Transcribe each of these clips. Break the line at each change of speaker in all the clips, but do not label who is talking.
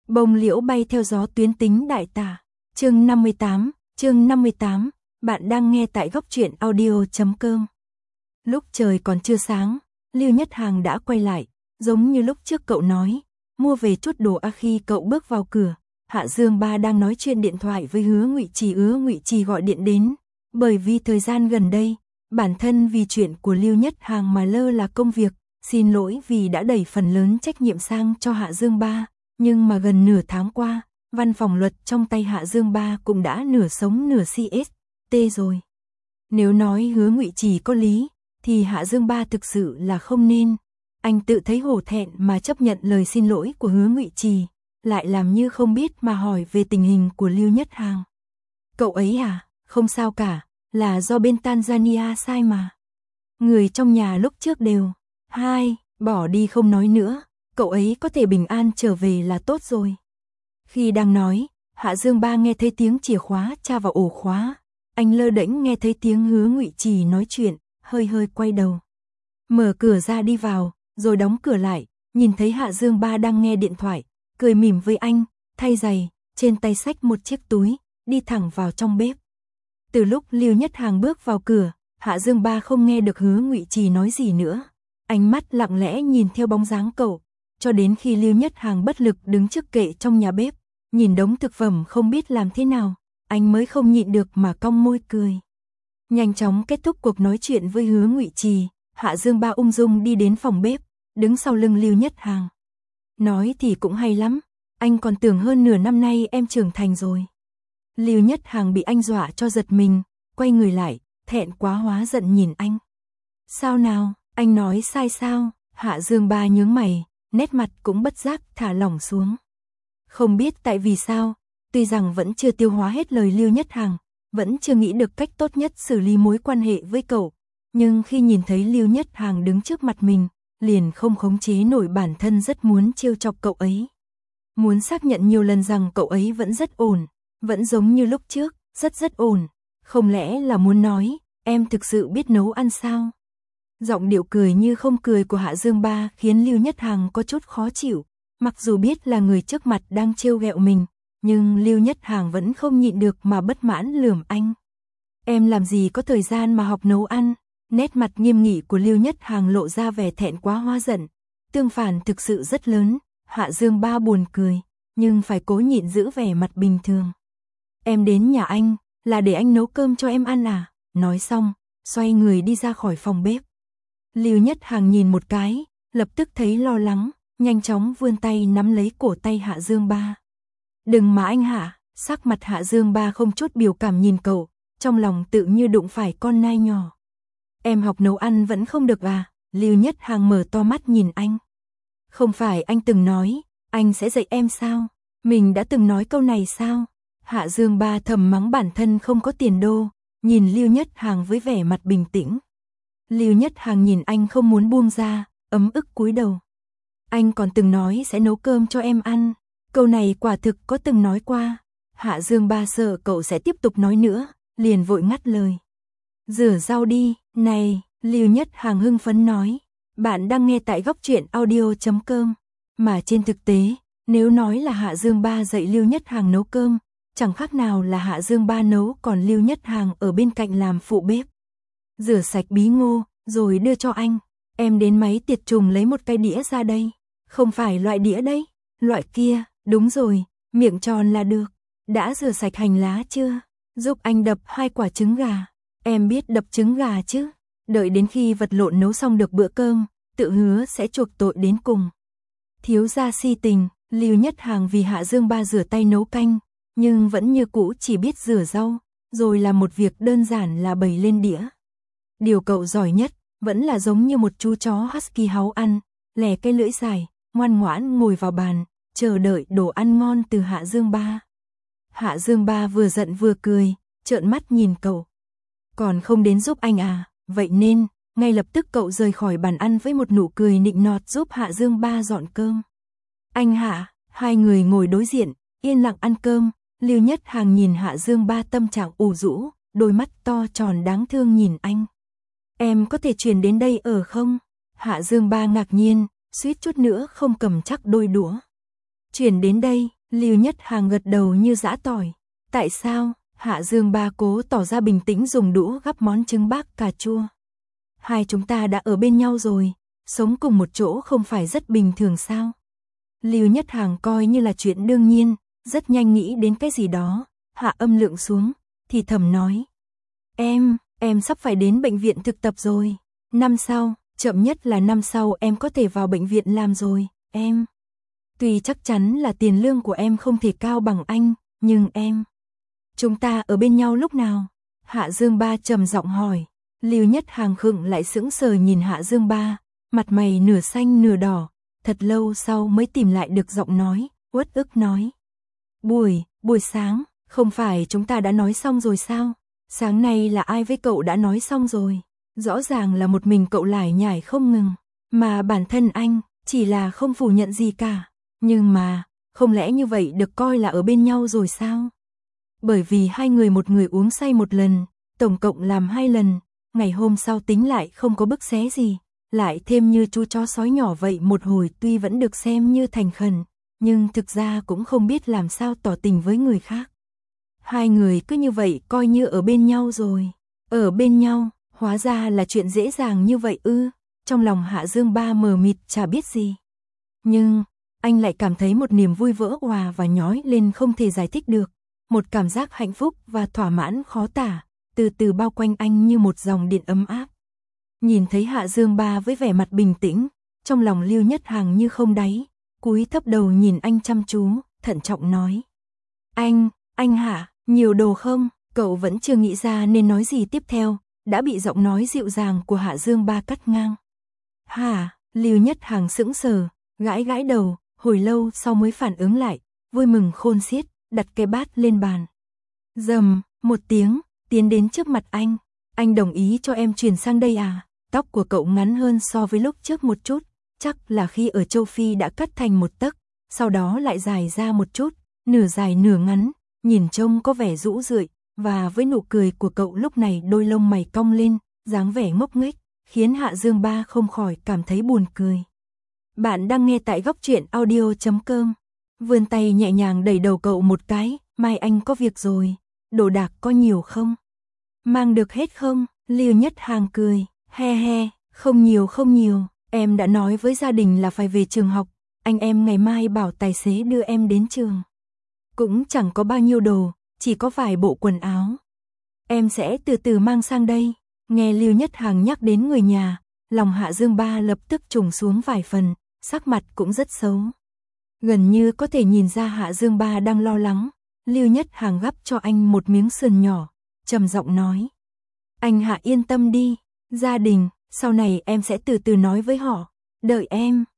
Bông liễu bay theo gió tuyến tính đại tả. Chương 58, bạn đang nghe tại góc truyện audio.com. Lúc trời còn chưa sáng, Lưu Nhất Hàng đã quay lại, giống như lúc trước cậu nói, mua về chút đồ. Khi cậu bước vào cửa, Hạ Dương Ba đang nói chuyện điện thoại với Hứa Ngụy Trì gọi điện đến, bởi vì thời gian gần đây, bản thân vì chuyện của Lưu Nhất Hàng mà lơ là công việc, xin lỗi vì đã đẩy phần lớn trách nhiệm sang cho Hạ Dương Ba, nhưng mà gần nửa tháng qua, văn phòng luật trong tay Hạ Dương Ba cũng đã nửa sống nửa CST rồi. Nếu nói Hứa Ngụy Trì có lý, thì Hạ Dương Ba thực sự là không nên. Anh tự thấy hổ thẹn mà chấp nhận lời xin lỗi của Hứa Ngụy Trì, lại làm như không biết mà hỏi về tình hình của Lưu Nhất Hàng. Cậu ấy à, không sao cả, là do bên Tanzania sai mà. Người trong nhà lúc trước đều, bỏ đi không nói nữa, cậu ấy có thể bình an trở về là tốt rồi. Khi đang nói, Hạ Dương Ba nghe thấy tiếng chìa khóa tra vào ổ khóa, anh lơ đễnh nghe thấy tiếng Hứa Ngụy Trì nói chuyện, hơi quay đầu. Mở cửa ra đi vào, rồi đóng cửa lại, nhìn thấy Hạ Dương Ba đang nghe điện thoại, cười mỉm với anh, thay giày, trên tay xách một chiếc túi, đi thẳng vào trong bếp. Từ lúc Lưu Nhất Hàng bước vào cửa, Hạ Dương Ba không nghe được Hứa Ngụy Trì nói gì nữa. Ánh mắt lặng lẽ nhìn theo bóng dáng cậu, cho đến khi Lưu Nhất Hàng bất lực đứng trước kệ trong nhà bếp, nhìn đống thực phẩm không biết làm thế nào, anh mới không nhịn được mà cong môi cười. Nhanh chóng kết thúc cuộc nói chuyện với Hứa Ngụy Trì, Hạ Dương Ba ung dung đi đến phòng bếp, đứng sau lưng Lưu Nhất Hàng. Nói thì cũng hay lắm, anh còn tưởng hơn nửa năm nay em trưởng thành rồi. Lưu Nhất Hàng bị anh dọa cho giật mình, quay người lại, thẹn quá hóa giận nhìn anh. Sao nào, anh nói sai sao? Hạ Dương Ba nhướng mày, nét mặt cũng bất giác thả lỏng xuống. Không biết tại vì sao, tuy rằng vẫn chưa tiêu hóa hết lời Lưu Nhất Hàng, vẫn chưa nghĩ được cách tốt nhất xử lý mối quan hệ với cậu, nhưng khi nhìn thấy Lưu Nhất Hàng đứng trước mặt mình, liền không khống chế nổi bản thân rất muốn trêu chọc cậu ấy. Muốn xác nhận nhiều lần rằng cậu ấy vẫn rất ổn, vẫn giống như lúc trước, rất ổn. Không lẽ là muốn nói, em thực sự biết nấu ăn sao? Giọng điệu cười như không cười của Hạ Dương Ba khiến Lưu Nhất Hàng có chút khó chịu, mặc dù biết là người trước mặt đang trêu ghẹo mình, nhưng Lưu Nhất Hàng vẫn không nhịn được mà bất mãn lườm anh. Em làm gì có thời gian mà học nấu ăn? Nét mặt nghiêm nghị của Lưu Nhất Hàng lộ ra vẻ thẹn quá hóa giận, tương phản thực sự rất lớn. Hạ Dương Ba buồn cười, nhưng phải cố nhịn giữ vẻ mặt bình thường. Em đến nhà anh, là để anh nấu cơm cho em ăn à? Nói xong, xoay người đi ra khỏi phòng bếp. Lưu Nhất Hàng nhìn một cái, lập tức thấy lo lắng, nhanh chóng vươn tay nắm lấy cổ tay Hạ Dương Ba. Đừng mà anh Hạ, sắc mặt Hạ Dương Ba không chút biểu cảm nhìn cậu, trong lòng tự như đụng phải con nai nhỏ. Em học nấu ăn vẫn không được à? Lưu Nhất Hàng mở to mắt nhìn anh. Không phải anh từng nói, anh sẽ dạy em sao? Mình đã từng nói câu này sao? Hạ Dương Ba thầm mắng bản thân không có tiền đô, nhìn Lưu Nhất Hàng với vẻ mặt bình tĩnh. Lưu Nhất Hàng nhìn anh không muốn buông ra, ấm ức cúi đầu. Anh còn từng nói sẽ nấu cơm cho em ăn, câu này quả thực có từng nói qua. Hạ Dương Ba sợ cậu sẽ tiếp tục nói nữa, liền vội ngắt lời. Rửa rau đi, này, Lưu Nhất Hàng hưng phấn nói. Bạn đang nghe tại góc truyện audio.com, mà trên thực tế, nếu nói là Hạ Dương Ba dạy Lưu Nhất Hàng nấu cơm, chẳng khác nào là Hạ Dương Ba nấu còn Lưu Nhất Hàng ở bên cạnh làm phụ bếp. Rửa sạch bí ngô, rồi đưa cho anh. Em đến máy tiệt trùng lấy một cái đĩa ra đây. Không phải loại đĩa đấy, loại kia, đúng rồi, miệng tròn là được. Đã rửa sạch hành lá chưa? Giúp anh đập 2 quả trứng gà. Em biết đập trứng gà chứ? Đợi đến khi vật lộn nấu xong được bữa cơm, tự hứa sẽ chuộc tội đến cùng. Thiếu gia si tình, Lưu Nhất Hàng vì Hạ Dương Ba rửa tay nấu canh, nhưng vẫn như cũ chỉ biết rửa rau, rồi làm một việc đơn giản là bày lên đĩa. Điều cậu giỏi nhất, vẫn là giống như một chú chó husky háu ăn, lè cái lưỡi dài, ngoan ngoãn ngồi vào bàn, chờ đợi đồ ăn ngon từ Hạ Dương Ba. Hạ Dương Ba vừa giận vừa cười, trợn mắt nhìn cậu. Còn không đến giúp anh à? Vậy nên, ngay lập tức cậu rời khỏi bàn ăn với một nụ cười nịnh nọt giúp Hạ Dương Ba dọn cơm. Anh Hạ, hai người ngồi đối diện, yên lặng ăn cơm. Lưu Nhất Hàng nhìn Hạ Dương Ba tâm trạng ủ rũ, đôi mắt to tròn đáng thương nhìn anh. Em có thể chuyển đến đây ở không? Hạ Dương Ba ngạc nhiên, suýt chút nữa không cầm chắc đôi đũa. Chuyển đến đây, Lưu Nhất Hàng gật đầu như giã tỏi. Tại sao? Hạ Dương Ba cố tỏ ra bình tĩnh dùng đũa gắp món trứng bác cà chua. Hai chúng ta đã ở bên nhau rồi, sống cùng một chỗ không phải rất bình thường sao? Lưu Nhất Hàng coi như là chuyện đương nhiên, rất nhanh nghĩ đến cái gì đó, hạ âm lượng xuống, thì thầm nói. Em sắp phải đến bệnh viện thực tập rồi. Năm sau, chậm nhất là năm sau em có thể vào bệnh viện làm rồi, em. Tuy chắc chắn là tiền lương của em không thể cao bằng anh, nhưng em. Chúng ta ở bên nhau lúc nào? Hạ Dương Ba trầm giọng hỏi. Lưu Nhất Hàng khựng lại sững sờ nhìn Hạ Dương Ba, mặt mày nửa xanh nửa đỏ, thật lâu sau mới tìm lại được giọng nói, uất ức nói. Buổi sáng, không phải chúng ta đã nói xong rồi sao? Sáng nay là ai với cậu đã nói xong rồi? Rõ ràng là một mình cậu lải nhải không ngừng, mà bản thân anh chỉ là không phủ nhận gì cả. Nhưng mà, không lẽ như vậy được coi là ở bên nhau rồi sao? Bởi vì hai người một người uống say một lần, tổng cộng làm 2 lần, ngày hôm sau tính lại không có bức xé gì, lại thêm như chú chó sói nhỏ vậy một hồi tuy vẫn được xem như thành khẩn, nhưng thực ra cũng không biết làm sao tỏ tình với người khác. Hai người cứ như vậy coi như ở bên nhau rồi. Ở bên nhau, hóa ra là chuyện dễ dàng như vậy ư? Trong lòng Hạ Dương Ba mờ mịt chả biết gì. Nhưng, anh lại cảm thấy một niềm vui vỡ òa và nhói lên không thể giải thích được. Một cảm giác hạnh phúc và thỏa mãn khó tả, từ từ bao quanh anh như một dòng điện ấm áp. Nhìn thấy Hạ Dương Ba với vẻ mặt bình tĩnh, trong lòng Lưu Nhất Hàng như không đáy, cúi thấp đầu nhìn anh chăm chú, thận trọng nói. Anh Hạ, nhiều đồ không? Cậu vẫn chưa nghĩ ra nên nói gì tiếp theo, đã bị giọng nói dịu dàng của Hạ Dương Ba cắt ngang. Hả? Lưu Nhất Hàng sững sờ, gãi gãi đầu, hồi lâu sau mới phản ứng lại, vui mừng khôn xiết, đặt cái bát lên bàn. Rầm, một tiếng, tiến đến trước mặt anh đồng ý cho em chuyển sang đây à? Tóc của cậu ngắn hơn so với lúc trước một chút, chắc là khi ở châu Phi đã cắt thành 1 tấc, sau đó lại dài ra một chút, nửa dài nửa ngắn, nhìn trông có vẻ rũ rượi, và với nụ cười của cậu lúc này đôi lông mày cong lên, dáng vẻ ngốc nghếch, khiến Hạ Dương Ba không khỏi cảm thấy buồn cười. Bạn đang nghe tại goctruyện.audio.com. Vươn tay nhẹ nhàng đẩy đầu cậu một cái, mai anh có việc rồi, đồ đạc có nhiều không? Mang được hết không? Lưu Nhất Hàng cười, he, không nhiều, em đã nói với gia đình là phải về trường học, anh em ngày mai bảo tài xế đưa em đến trường. Cũng chẳng có bao nhiêu đồ, chỉ có vài bộ quần áo. Em sẽ từ từ mang sang đây. Nghe Lưu Nhất Hàng nhắc đến người nhà, lòng Hạ Dương Ba lập tức trùng xuống vài phần, sắc mặt cũng rất xấu. Gần như có thể nhìn ra Hạ Dương Ba đang lo lắng, Lưu Nhất Hàng gắp cho anh một miếng sườn nhỏ, trầm giọng nói. Anh Hạ yên tâm đi, gia đình, sau này em sẽ từ từ nói với họ, đợi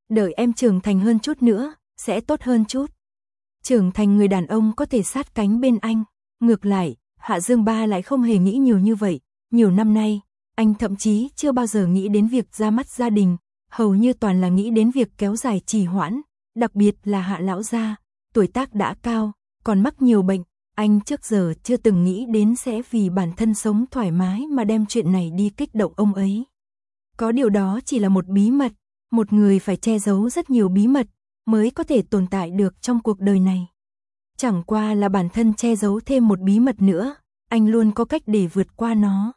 em trưởng thành hơn chút nữa, sẽ tốt hơn chút. Trưởng thành người đàn ông có thể sát cánh bên anh, ngược lại, Hạ Dương Ba lại không hề nghĩ nhiều như vậy, nhiều năm nay, anh thậm chí chưa bao giờ nghĩ đến việc ra mắt gia đình, hầu như toàn là nghĩ đến việc kéo dài trì hoãn, đặc biệt là Hạ lão gia, tuổi tác đã cao, còn mắc nhiều bệnh, anh trước giờ chưa từng nghĩ đến sẽ vì bản thân sống thoải mái mà đem chuyện này đi kích động ông ấy. Có điều đó chỉ là một bí mật, một người phải che giấu rất nhiều bí mật mới có thể tồn tại được trong cuộc đời này. Chẳng qua là bản thân che giấu thêm một bí mật nữa, anh luôn có cách để vượt qua nó.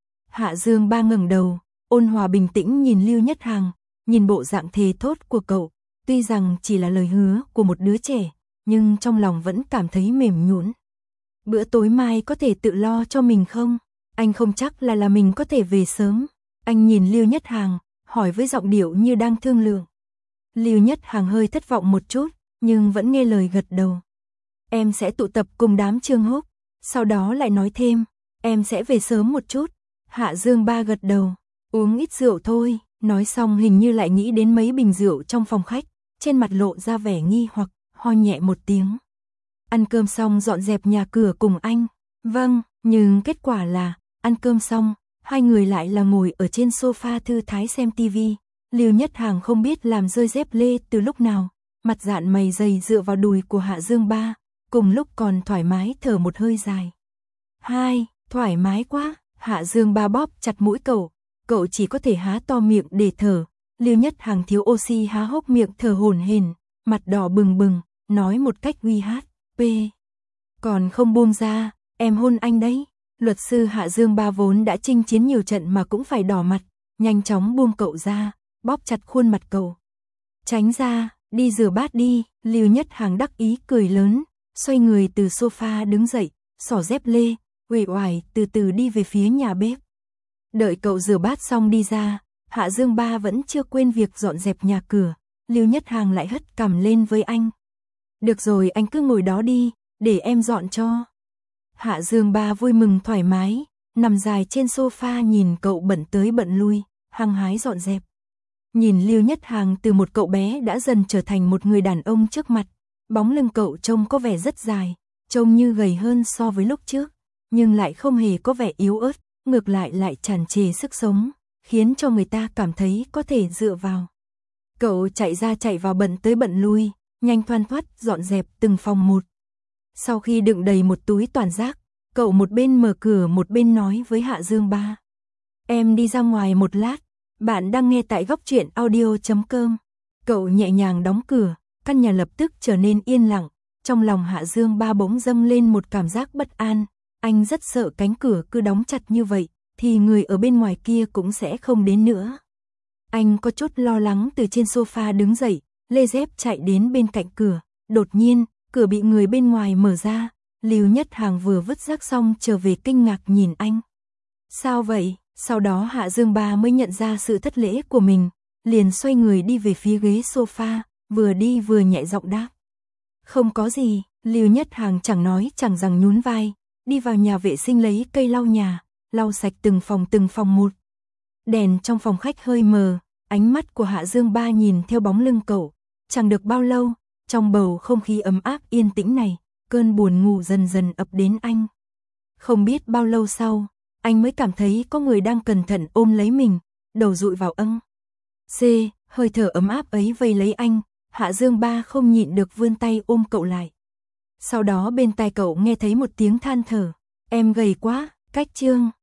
Hạ Dương Ba ngẩng đầu, ôn hòa bình tĩnh nhìn Lưu Nhất Hàng, nhìn bộ dạng thề thốt của cậu, tuy rằng chỉ là lời hứa của một đứa trẻ, nhưng trong lòng vẫn cảm thấy mềm nhũn. Bữa tối mai có thể tự lo cho mình không? Anh không chắc là mình có thể về sớm. Anh nhìn Lưu Nhất Hàng, hỏi với giọng điệu như đang thương lượng. Lưu Nhất Hàng hơi thất vọng một chút, nhưng vẫn nghe lời gật đầu. Em sẽ tụ tập cùng đám Trương Húc, sau đó lại nói thêm, em sẽ về sớm một chút. Hạ Dương Ba gật đầu, uống ít rượu thôi, nói xong hình như lại nghĩ đến mấy bình rượu trong phòng khách, trên mặt lộ ra vẻ nghi hoặc, ho nhẹ một tiếng. Ăn cơm xong dọn dẹp nhà cửa cùng anh. Vâng, nhưng kết quả là, ăn cơm xong, hai người lại là ngồi ở trên sofa thư thái xem tivi. Lưu Nhất Hàng không biết làm rơi dép lê từ lúc nào, mặt dạn mày dày dựa vào đùi của Hạ Dương Ba, cùng lúc còn thoải mái thở một hơi dài. Thoải mái quá, Hạ Dương Ba bóp chặt mũi cậu chỉ có thể há to miệng để thở. Lưu Nhất Hàng thiếu oxy há hốc miệng thở hổn hển, mặt đỏ bừng bừng, nói một cách uy hát, "P. Còn không buông ra, em hôn anh đấy." Luật sư Hạ Dương Ba vốn đã chinh chiến nhiều trận mà cũng phải đỏ mặt, nhanh chóng buông cậu ra, bóp chặt khuôn mặt cậu. "Tránh ra, đi rửa bát đi." Lưu Nhất Hàng đắc ý cười lớn, xoay người từ sofa đứng dậy, xỏ dép lê, uể oải từ từ đi về phía nhà bếp. Đợi cậu rửa bát xong đi ra, Hạ Dương Ba vẫn chưa quên việc dọn dẹp nhà cửa, Lưu Nhất Hàng lại hất cằm lên với anh. "Được rồi, anh cứ ngồi đó đi, để em dọn cho." Hạ Dương Ba vui mừng thoải mái, nằm dài trên sofa nhìn cậu bận tới bận lui, hăng hái dọn dẹp. Nhìn Lưu Nhất Hàng từ một cậu bé đã dần trở thành một người đàn ông trước mặt, bóng lưng cậu trông có vẻ rất dài, trông như gầy hơn so với lúc trước, nhưng lại không hề có vẻ yếu ớt, ngược lại tràn trề sức sống, khiến cho người ta cảm thấy có thể dựa vào. Cậu chạy ra chạy vào bận tới bận lui, nhanh thoăn thoắt dọn dẹp từng phòng một. Sau khi đựng đầy một túi toàn rác, cậu một bên mở cửa một bên nói với Hạ Dương Ba: "Em đi ra ngoài một lát." Bạn đang nghe tại góc truyện audio.com. Cậu nhẹ nhàng đóng cửa, căn nhà lập tức trở nên yên lặng, trong lòng Hạ Dương Ba bỗng dâng lên một cảm giác bất an, anh rất sợ cánh cửa cứ đóng chặt như vậy, thì người ở bên ngoài kia cũng sẽ không đến nữa. Anh có chút lo lắng từ trên sofa đứng dậy, lê dép chạy đến bên cạnh cửa, đột nhiên, cửa bị người bên ngoài mở ra, Lưu Nhất Hàng vừa vứt rác xong trở về kinh ngạc nhìn anh. "Sao vậy?" Sau đó Hạ Dương Ba mới nhận ra sự thất lễ của mình, liền xoay người đi về phía ghế sofa, vừa đi vừa nhẹ giọng đáp: "Không có gì." Lưu Nhất Hàng chẳng nói chẳng rằng nhún vai, đi vào nhà vệ sinh lấy cây lau nhà, lau sạch từng phòng một. Đèn trong phòng khách hơi mờ, ánh mắt của Hạ Dương Ba nhìn theo bóng lưng cậu, chẳng được bao lâu, trong bầu không khí ấm áp yên tĩnh này, cơn buồn ngủ dần dần ập đến anh. Không biết bao lâu sau, anh mới cảm thấy có người đang cẩn thận ôm lấy mình, đầu dụi vào hơi thở ấm áp ấy vây lấy anh, Hạ Dương Ba không nhịn được vươn tay ôm cậu lại. Sau đó bên tai cậu nghe thấy một tiếng than thở: "Em gầy quá." Cách chương